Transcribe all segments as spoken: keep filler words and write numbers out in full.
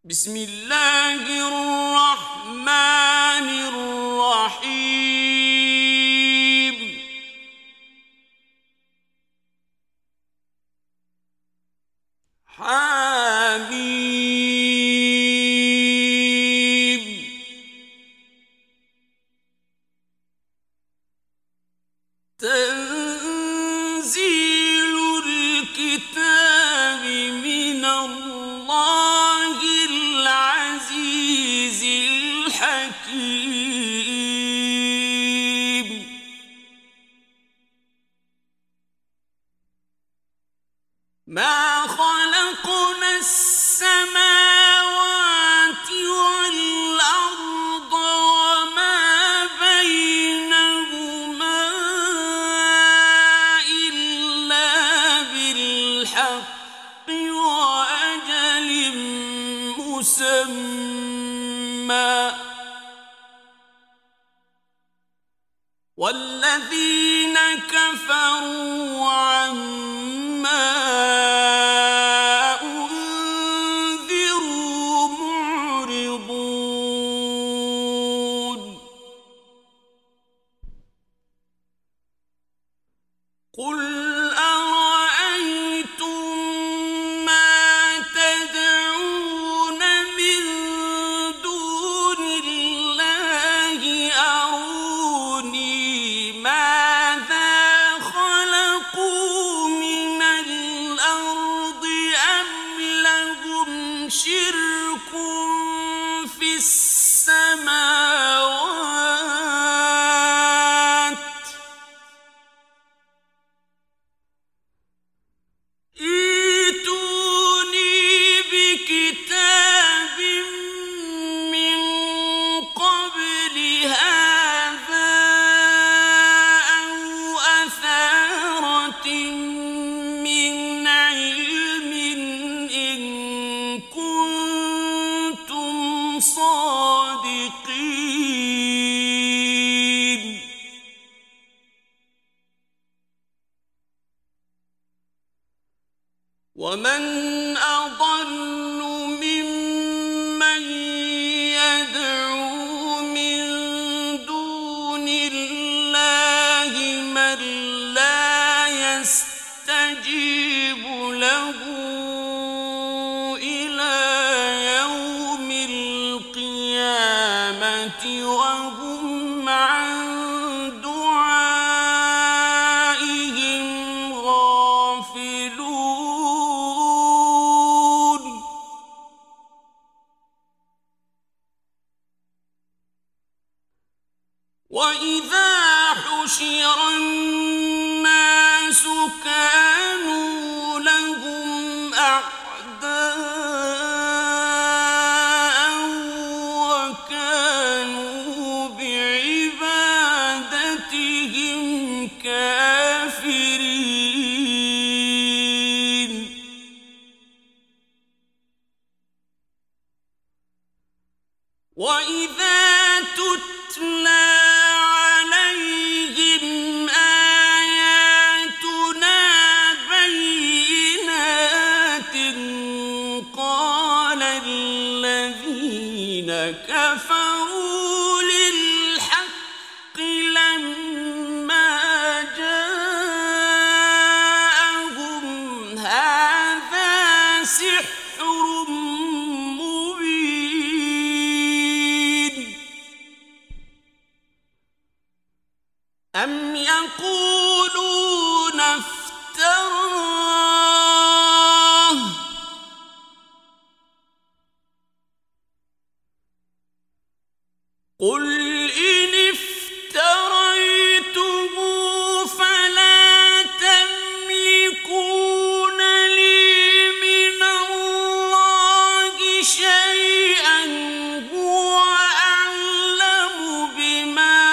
بسم الله الرحمن الرحيم حميم تنزيل الكتاب من الله العزيز الحكيم ما خلقنا السماوات والأرض وما بينهما إلا بالحق وأجل مسمى والذين كفروا عما أنذروا معرضون قل أرأيتم ما تدعون من دون الله أروني ماذا خلقوا من الأرض أم لهم شرك في السماوات ائتوني بكتاب من قبل هذا أو أثارة من علم إن كنتم صادقين ومن أضل ممن يدعو من دون الله من لا يستجيب له إلى يوم القيامة وهم عن دعائهم غافلون وإذا حشر الناس كانوا لهم أعداء وكانوا بعبادتهم كافرين وإذا تتلى عليهم آياتنا بينات قال الذين كفروا للحق لما جاءهم هذا سحر مبين أم يقولون افتراه قل إن افتريته فلا تملكون لي من الله شيئا هو أعلم بما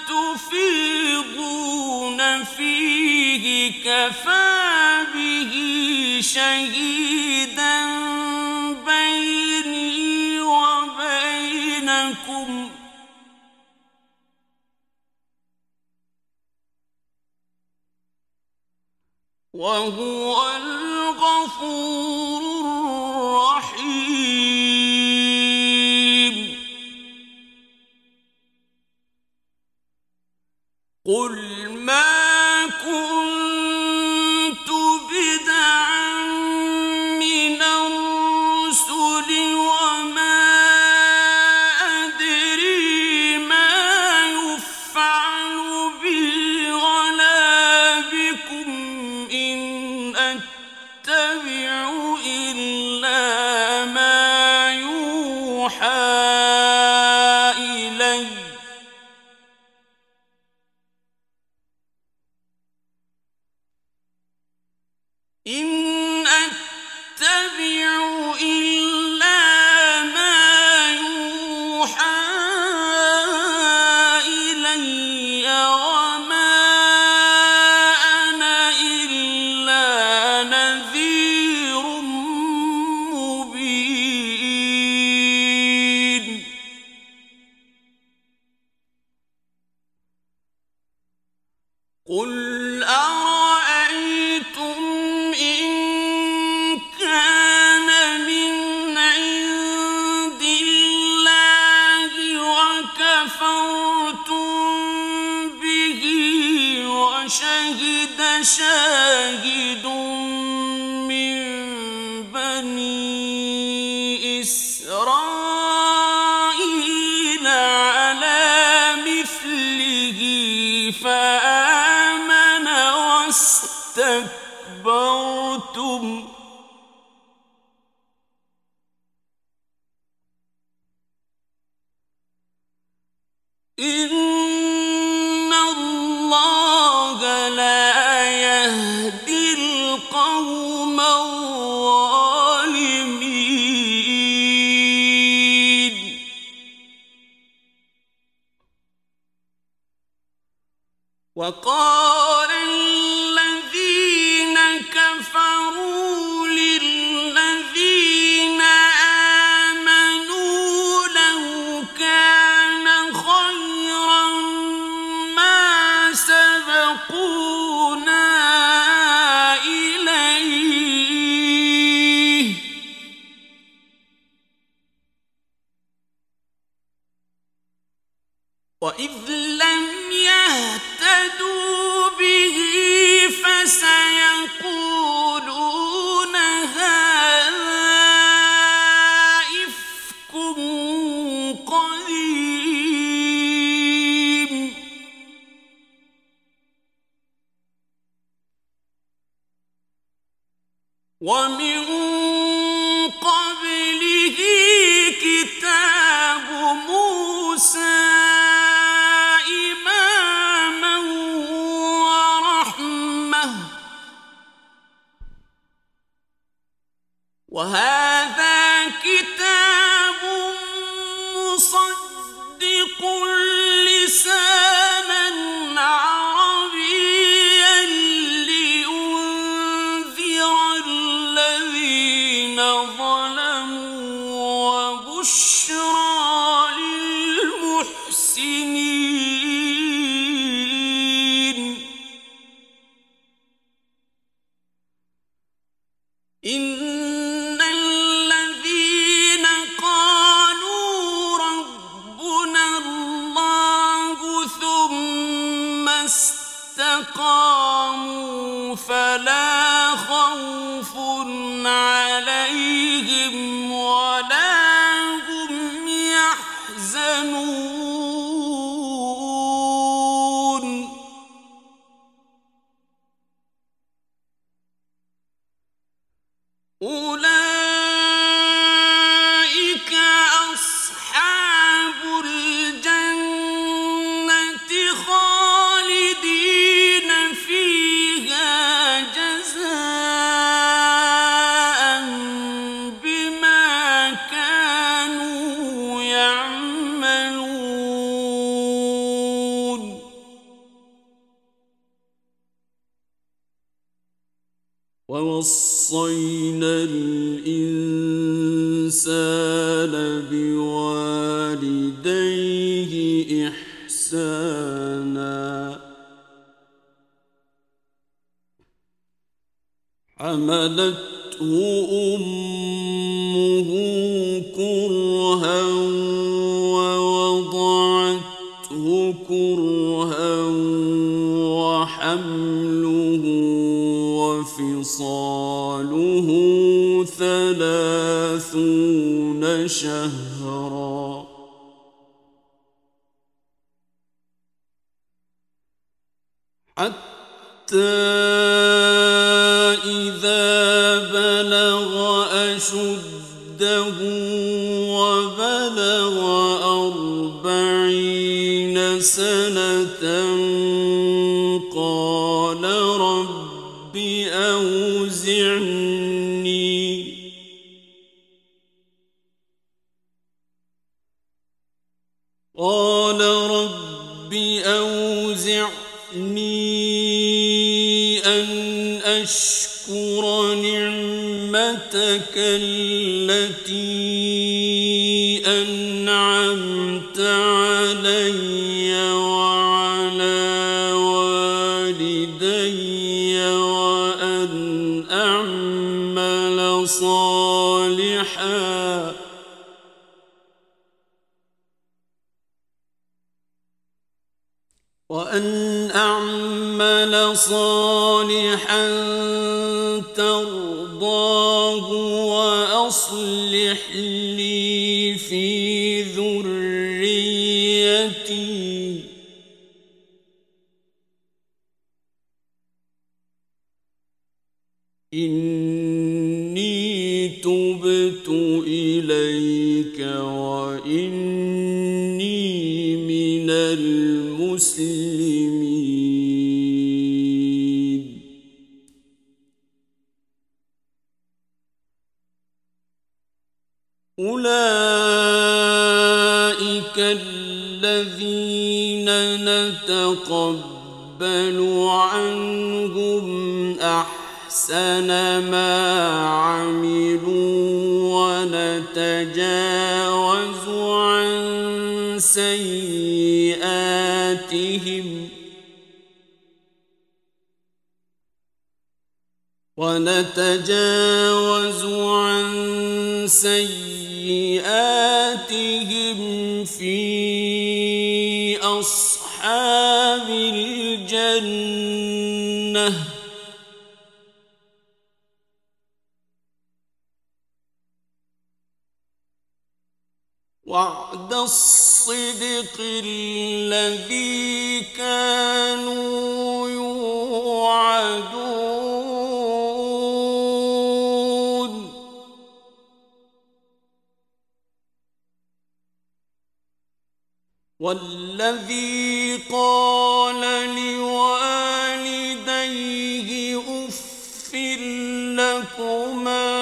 تفيضون فيه كفى به شهيدا بيني وبينكم وهو الغفور الرحيم قل ما كنت بدعا من الرسل وما أدري ما يفعل بي ولا بكم إن أتبع إلا ما يوحى إلي إن أتبع إلا ما يوحى إلي وما أنا إلا نذير مبين قل أرأيتم إن كان من عند الله وكفرتم به وشهد شاهد من بني إسرائيل على مثله فآمن واستكبرتم إن الله لا يهدي القوم الظالمين وقال الذين كفروا للذين آمنوا لو كان خيرا ما سبقونا إليه وإذ لم يهتدوا به فسيقولون هذا إفك قديم ومن قبله كتاب موسى إماما ورحمة وهذا كتاب مصدق لسانا عربيا لينذر الذين ظلموا وبشرى للمحسنين إن الذين قالوا ربنا الله ثم استقاموا فلا خوف عليهم ولا هم يحزنون أولئك أصحاب الجنة خالدين فيها جزاء بما كانوا يعملون ووصينا الإنسان بوالديه إحسانا حملته أمه كرها ووضعته كرها ثلاثون شهرا حتى إذا بلغ أشده وبلغ أربعين سنة قال رب أوزعني قال رب أوزعني أن أشكر نعمتك التي أنعمت علي وعلى والدي وأن أعمل صالحا وأن أعمل صالحا ترضاه وأصلح لي في ذريتي إني تبت إليك وإني من المسلمين أولئك الذين نتقبل عنهم أحسن ما عملوا ونتجاوز عن سيئاتهم ونتجاوز عن سيئاتهم في أصحاب الجنة وعد الصدق الذي كانوا يوعدون والذي قال لوالديه أف لكما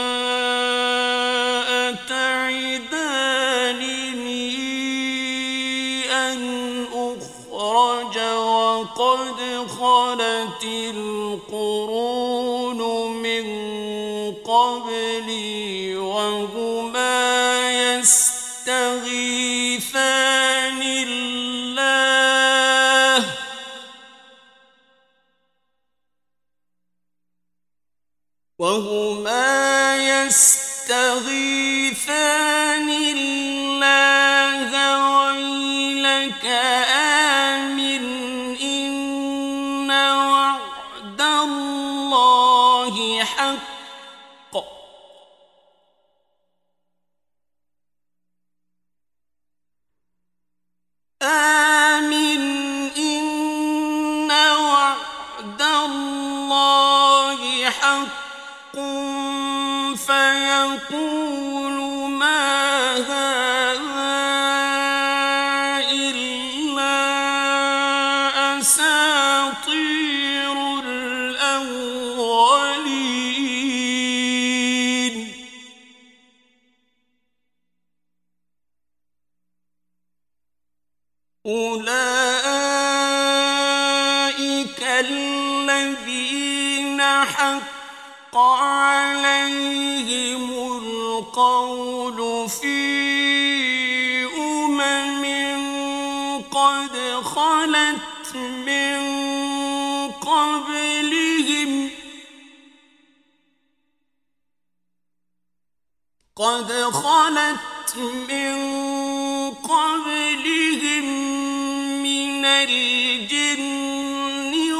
وقد خلت القرون من قبلي وهما يستغيثان الله وهما يستغيثان الله ويلك آمن إن وعد الله حق آمن إن وعد الله حق فيقول ما هذا إلا أساطير الأولين أولئك الذين حق عليهم القول في أمم قد خلت من قبلهم قد خلت من قبلهم من الجن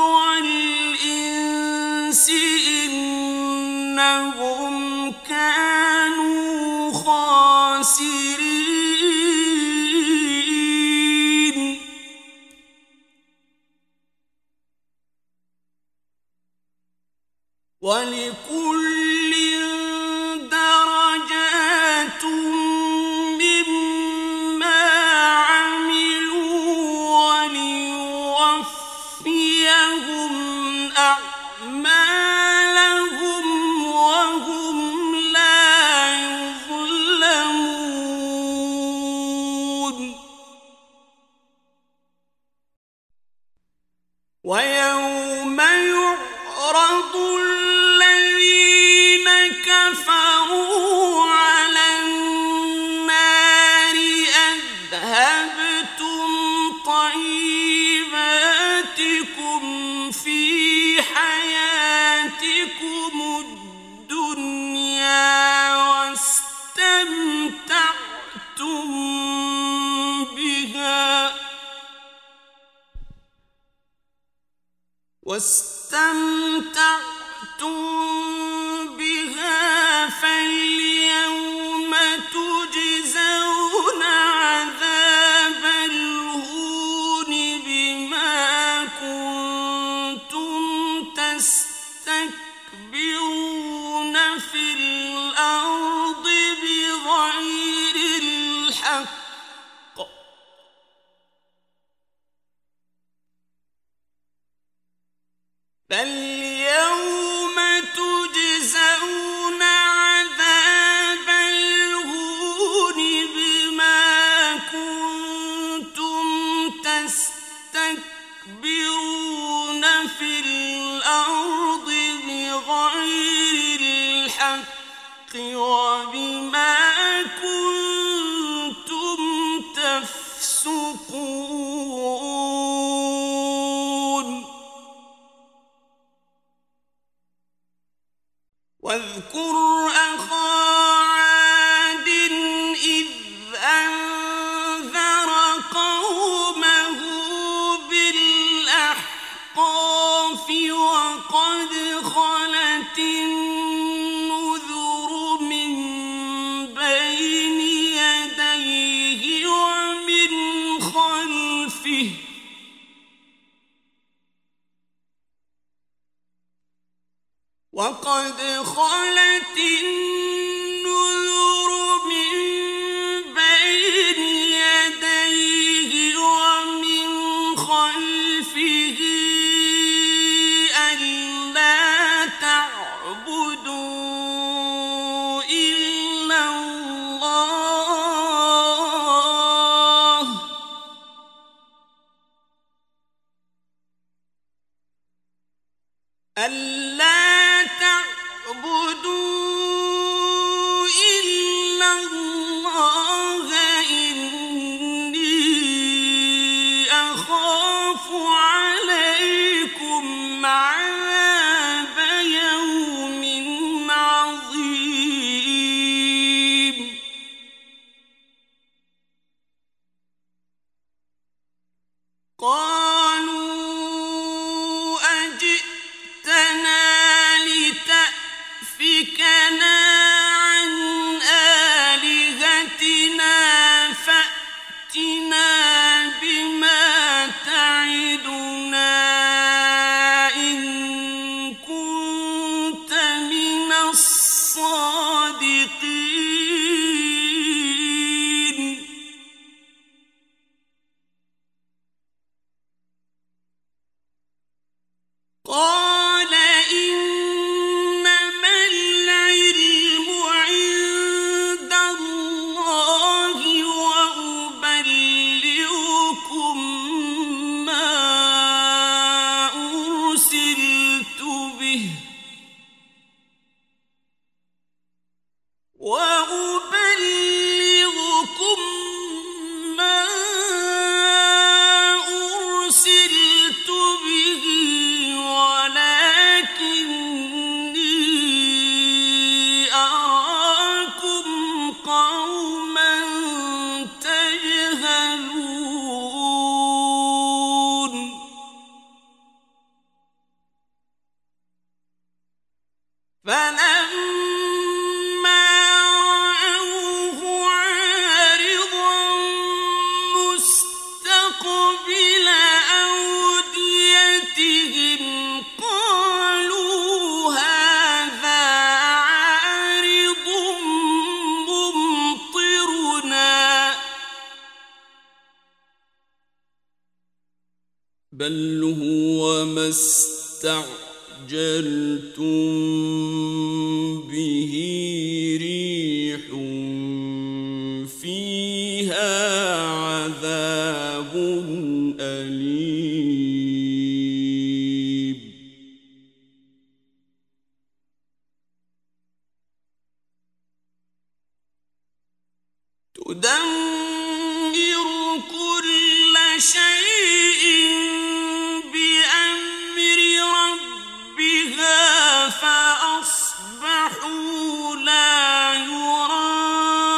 والإنس إنهم كانوا خاسرين الخاسرين ولكل درجات مما عملوا وليوفيهم أعمالهم وهم لا يظلمون ويوم يعرض الذين كفروا على النار أذهبتم طيباتكم في حياتكم الدنيا واستمتعتم بها واستمتعتم بها فاليوم تجزون عذاب الهون بما كنتم تستكبرون في الأرض بغير الحق فاليوم تجزون عذاب الهون بما كنتم تستكبرون في الأرض بغير الحق وبما كنتم تفسقون واذكر أخا عاد إذ أنذر قومه بالأحقاف وقد خلت النذر من بل هو ما استعجلتم به ريح فيها عذاب أليم تدمر كل شيء بأمر ربها فأصبحوا لا يرى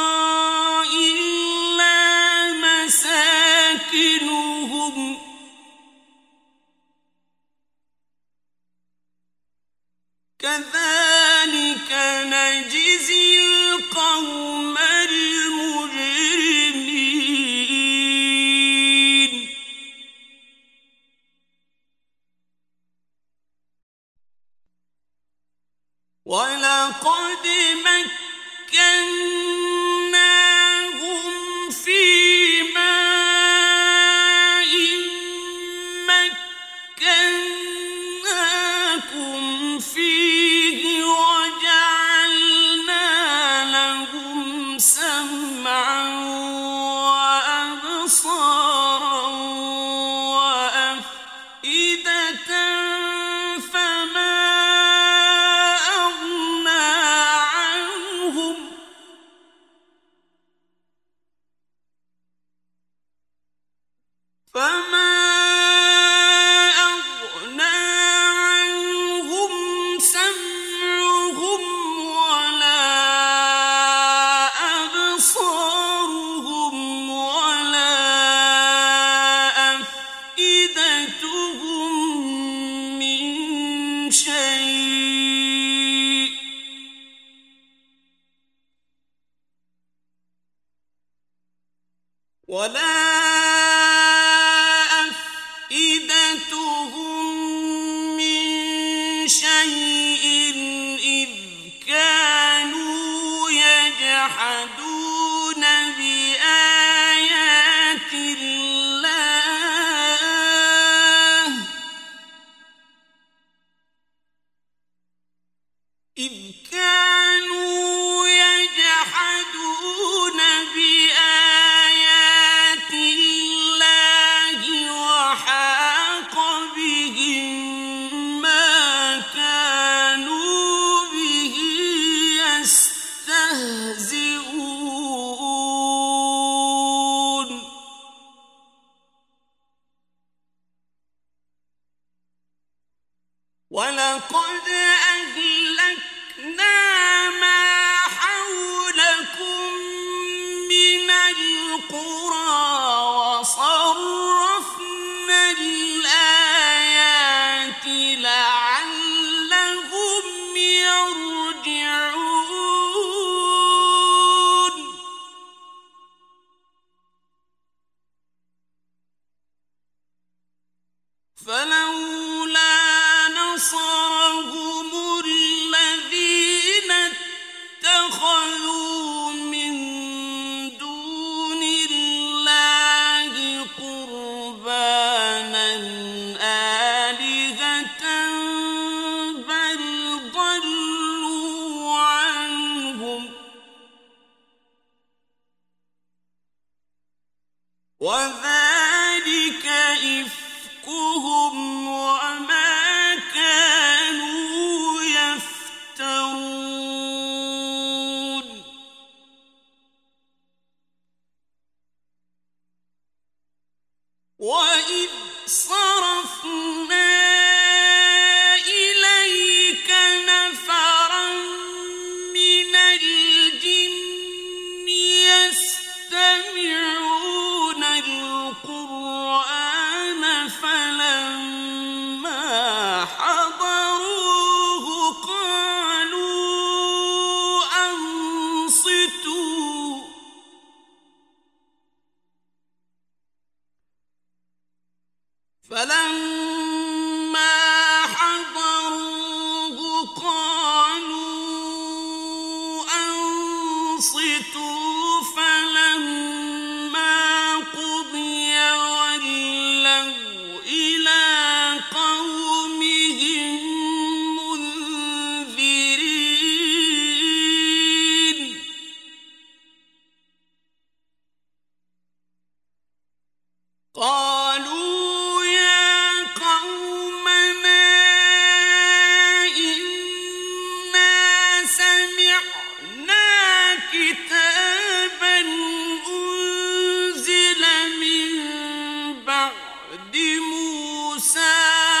إلا مساكنهم كذلك نجزي القوم المجرمين ولقد مكناهم في ماء مكناكم فيه وجعلنا لهم سمعا وأبصارا وأفئدة فما أغنى عنهم فما أغنى عنهم سمعهم ولا أبصارهم ولا أفئدتهم من شيء ولا أفئدتهم من شيء إذ كانوا يجحدون بآيات الله إذ كانوا يجحدون بآيات الله وحاق بهم ما كانوا به يستهزئون ولقد أهلكنا ما حولكم من القرى وصرفنا الآيات لعلهم يرجعون فلولا نصرهم الذين اتخذوا من دون الله قربانا آلهة بل ضلوا عنهم وذلك إفكهم وما كانوا يفترون وإذ صرفنا إليك نفرا من الجن يستمعون القرآن فلما حضروه قالوا أنصتوا فلما حضروه قالوا أنصتوا فلما قضي ولوا إلى قالوا يا قومنا إنا سمعنا كتابا أنزل من بعد موسى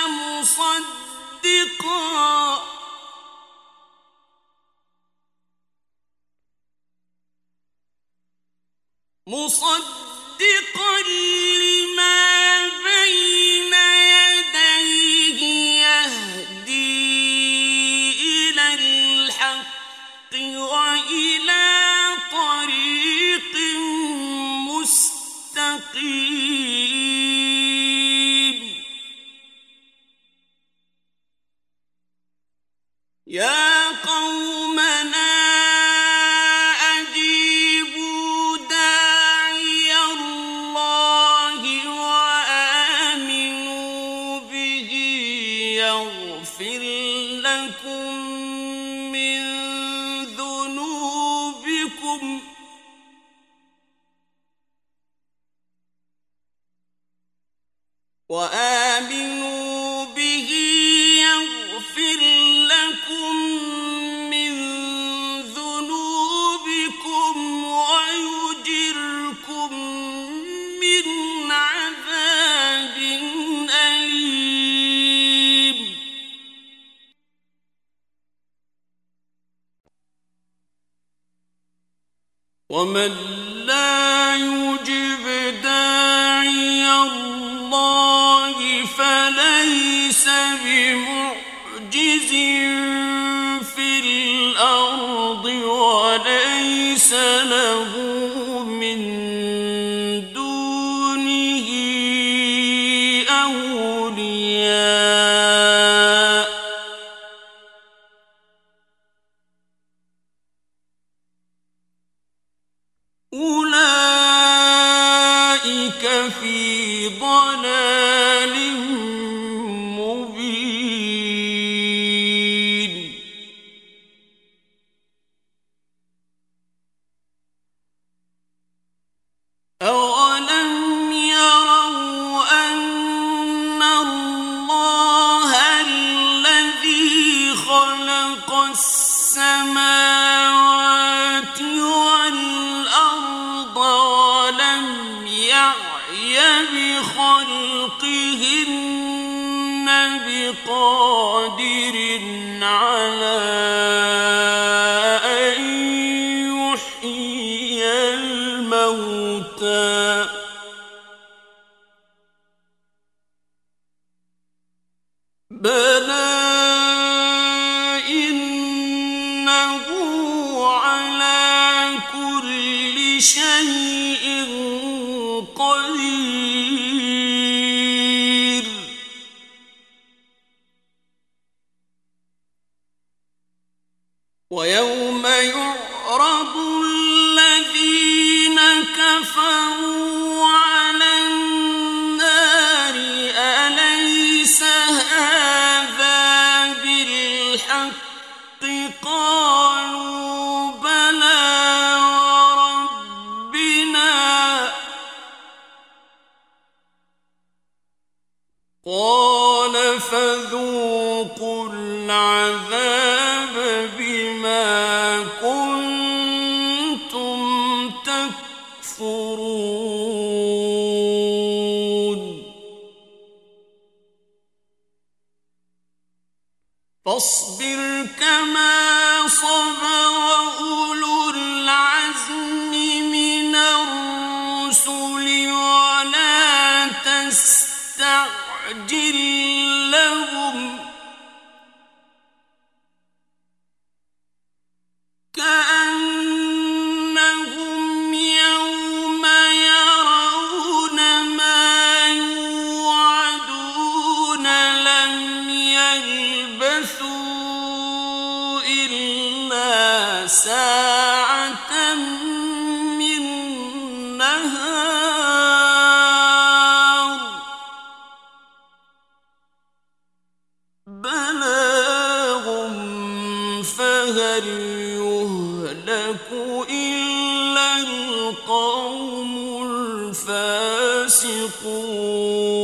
مصدقا مصدقا لما بين يديه يهدي إلى الحق وإلى طريق مستقيم يا قومنا وآمنوا به يغفر لكم من ذنوبكم ويجركم من عذاب أليم ومن لا يجب داعي الله فليس بمعجز في الأرض وليس له من دونه أولياء أولئك في ضلال مبين أولم يروا أن الله الذي خلق السماوات والأرض ولم يعي بخلقهن بقادر على أن يحيي الموتى بلى إنه على كل شيء قدير ويوم يعرض الذين كفروا على النار أليس هذا بالحق قالوا بلى وربنا قال فذوقوا العذاب بما كنتم تكفرون فاصبر كما صبر أولو العزم من الرسل ولا تستعجل لهم كأنهم يوم يرون ما يوعدون لم يلبثوا إلا ساعة من نهار بلاغ فهل يهلك إلا القوم الفاسقون فاسقون